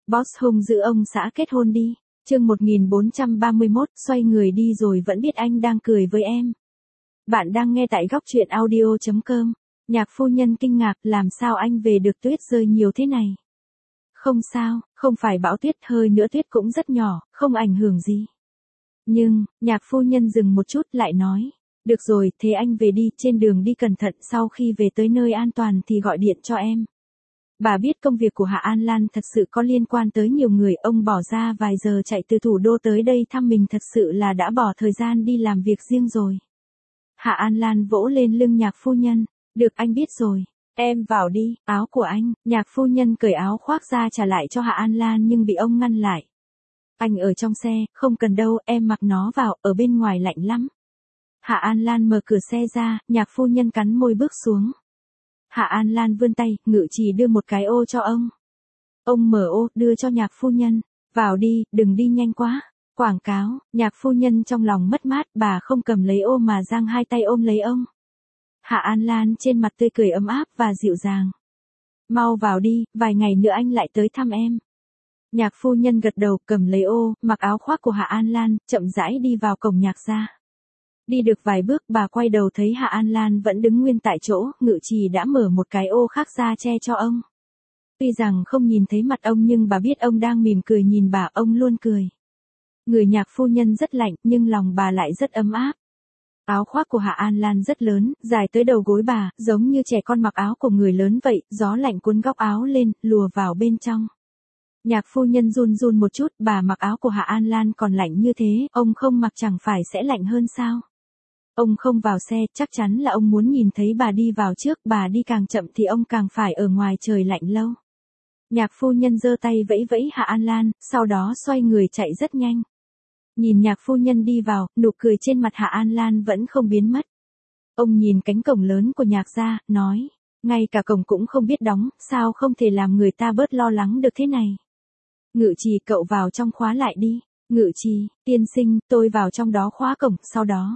Boss hung dữ ông xã kết hôn đi. Chương 1431, xoay người đi rồi vẫn biết anh đang cười với em. Bạn đang nghe tại góc truyện audio.com. Nhạc phu nhân kinh ngạc, làm sao anh về được tuyết rơi nhiều thế này? Không sao, không phải bão tuyết, hơi nữa tuyết cũng rất nhỏ, không ảnh hưởng gì. Nhưng, nhạc phu nhân dừng một chút lại nói. Được rồi, thế anh về đi, trên đường đi cẩn thận, sau khi về tới nơi an toàn thì gọi điện cho em. Bà biết công việc của Hạ An Lan thật sự có liên quan tới nhiều người, ông bỏ ra vài giờ chạy từ thủ đô tới đây thăm mình thật sự là đã bỏ thời gian đi làm việc riêng rồi. Hạ An Lan vỗ lên lưng nhạc phu nhân, được anh biết rồi, em vào đi, áo của anh, nhạc phu nhân cởi áo khoác ra trả lại cho Hạ An Lan nhưng bị ông ngăn lại. Anh ở trong xe, không cần đâu, em mặc nó vào, ở bên ngoài lạnh lắm. Hạ An Lan mở cửa xe ra, nhạc phu nhân cắn môi bước xuống. Hạ An Lan vươn tay, Ngự Trì đưa một cái ô cho ông. Ông mở ô, đưa cho nhạc phu nhân. Vào đi, đừng đi nhanh quá. Quảng cáo, nhạc phu nhân trong lòng mất mát, bà không cầm lấy ô mà giang hai tay ôm lấy ông. Hạ An Lan trên mặt tươi cười ấm áp và dịu dàng. Mau vào đi, vài ngày nữa anh lại tới thăm em. Nhạc phu nhân gật đầu, cầm lấy ô, mặc áo khoác của Hạ An Lan, chậm rãi đi vào cổng nhạc gia. Đi được vài bước, bà quay đầu thấy Hạ An Lan vẫn đứng nguyên tại chỗ, Ngự Trì đã mở một cái ô khác ra che cho ông. Tuy rằng không nhìn thấy mặt ông nhưng bà biết ông đang mỉm cười nhìn bà, ông luôn cười. Người nhạc phu nhân rất lạnh, nhưng lòng bà lại rất ấm áp. Áo khoác của Hạ An Lan rất lớn, dài tới đầu gối bà, giống như trẻ con mặc áo của người lớn vậy, gió lạnh cuốn góc áo lên, lùa vào bên trong. Nhạc phu nhân run run một chút, bà mặc áo của Hạ An Lan còn lạnh như thế, ông không mặc chẳng phải sẽ lạnh hơn sao? Ông không vào xe, chắc chắn là ông muốn nhìn thấy bà đi vào trước, bà đi càng chậm thì ông càng phải ở ngoài trời lạnh lâu. Nhạc phu nhân giơ tay vẫy vẫy Hạ An Lan, sau đó xoay người chạy rất nhanh. Nhìn nhạc phu nhân đi vào, nụ cười trên mặt Hạ An Lan vẫn không biến mất. Ông nhìn cánh cổng lớn của nhạc gia, nói, ngay cả cổng cũng không biết đóng, sao không thể làm người ta bớt lo lắng được thế này. Ngự Trì, cậu vào trong khóa lại đi. Ngự Trì, tiên sinh, tôi vào trong đó khóa cổng, sau đó.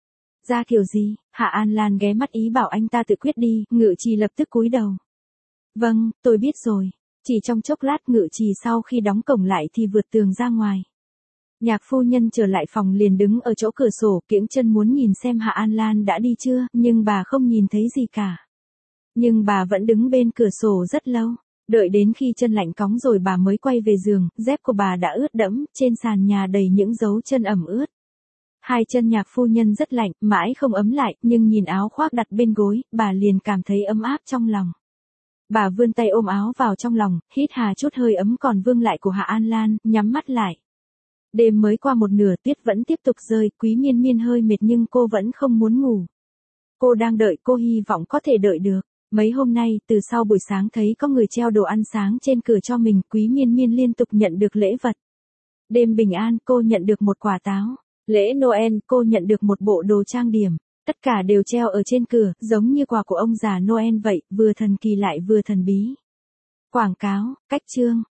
Ra kiểu gì? Hạ An Lan ghé mắt ý bảo anh ta tự quyết đi, Ngự Trì lập tức cúi đầu. Vâng, tôi biết rồi. Chỉ trong chốc lát Ngự Trì sau khi đóng cổng lại thì vượt tường ra ngoài. Nhạc phu nhân trở lại phòng liền đứng ở chỗ cửa sổ, kiễng chân muốn nhìn xem Hạ An Lan đã đi chưa, nhưng bà không nhìn thấy gì cả. Nhưng bà vẫn đứng bên cửa sổ rất lâu. Đợi đến khi chân lạnh cóng rồi bà mới quay về giường, dép của bà đã ướt đẫm, trên sàn nhà đầy những dấu chân ẩm ướt. Hai chân nhạc phu nhân rất lạnh, mãi không ấm lại, nhưng nhìn áo khoác đặt bên gối, bà liền cảm thấy ấm áp trong lòng. Bà vươn tay ôm áo vào trong lòng, hít hà chút hơi ấm còn vương lại của Hạ An Lan, nhắm mắt lại. Đêm mới qua một nửa, tuyết vẫn tiếp tục rơi, Quý Miên Miên hơi mệt nhưng cô vẫn không muốn ngủ. Cô đang đợi, cô hy vọng có thể đợi được. Mấy hôm nay, từ sau buổi sáng thấy có người treo đồ ăn sáng trên cửa cho mình, Quý Miên Miên liên tục nhận được lễ vật. Đêm bình an, cô nhận được một quả táo. Lễ Noel, cô nhận được một bộ đồ trang điểm. Tất cả đều treo ở trên cửa, giống như quà của ông già Noel vậy, vừa thần kỳ lại vừa thần bí. Quảng cáo, cách chương.